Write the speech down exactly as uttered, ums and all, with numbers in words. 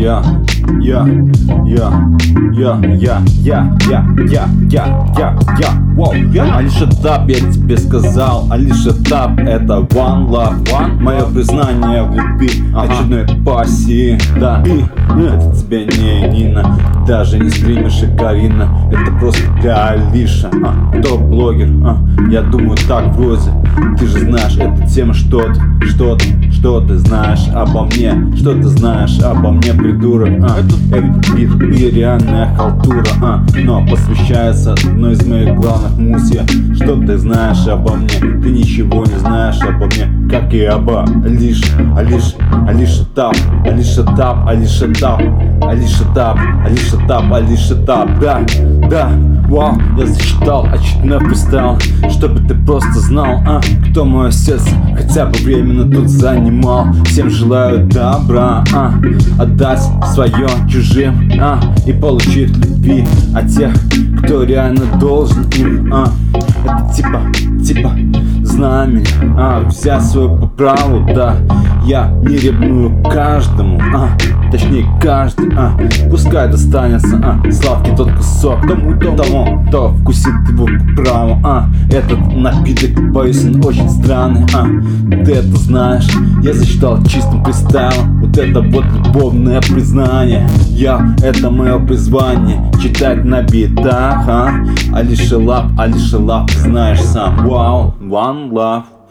Я, я, я, я, я, я, я, я, я, я, я, воу. Алиша Тап, я тебе сказал, Алиша Тап, это One Love, one. Мое признание в любви, ага. Очередной пассии, да. И это тебе не Нина, даже не стримишь и Карина. Это просто для Алиша, а, топ-блогер, а. Я думаю так вроде. Ты же знаешь эту тему, что-то, что-то, что ты знаешь обо мне, что ты знаешь обо мне, придурок, а. Этот бит нереальная халтура, а. Но посвящается одной из моих главных муз. Что ты знаешь обо мне? Ты ничего не знаешь обо мне, как и обо Алише, Алише, Алиша Тап, Алиша Тап, Алиша Тап, Алиша Тап, Алиша Тап, Алиша Тап, да, да. Вау, я зачитал очередной фристайл, чтобы ты просто знал, а, кто мое сердце хотя бы временно тут занимал. Всем желаю добра, а, отдать свое чужим, а, и получить любви от тех, кто реально должен им, а. Это типа, типа знамя, а, взять свою по праву, да. Я не ревную каждому, а, точнее каждый, а, пускай достанется, а, сладкий тот кусок тому, тому, кто вкусит его по праву, а. Этот напиток, боюсь, он очень странный, а. Ты это знаешь, я зачитал чистым фристайлом. Вот это вот любовное признание. Я, это мое призвание, читать на битах, а. Алиша Лап, Алиша Лап, знаешь сам. Вау, One Love.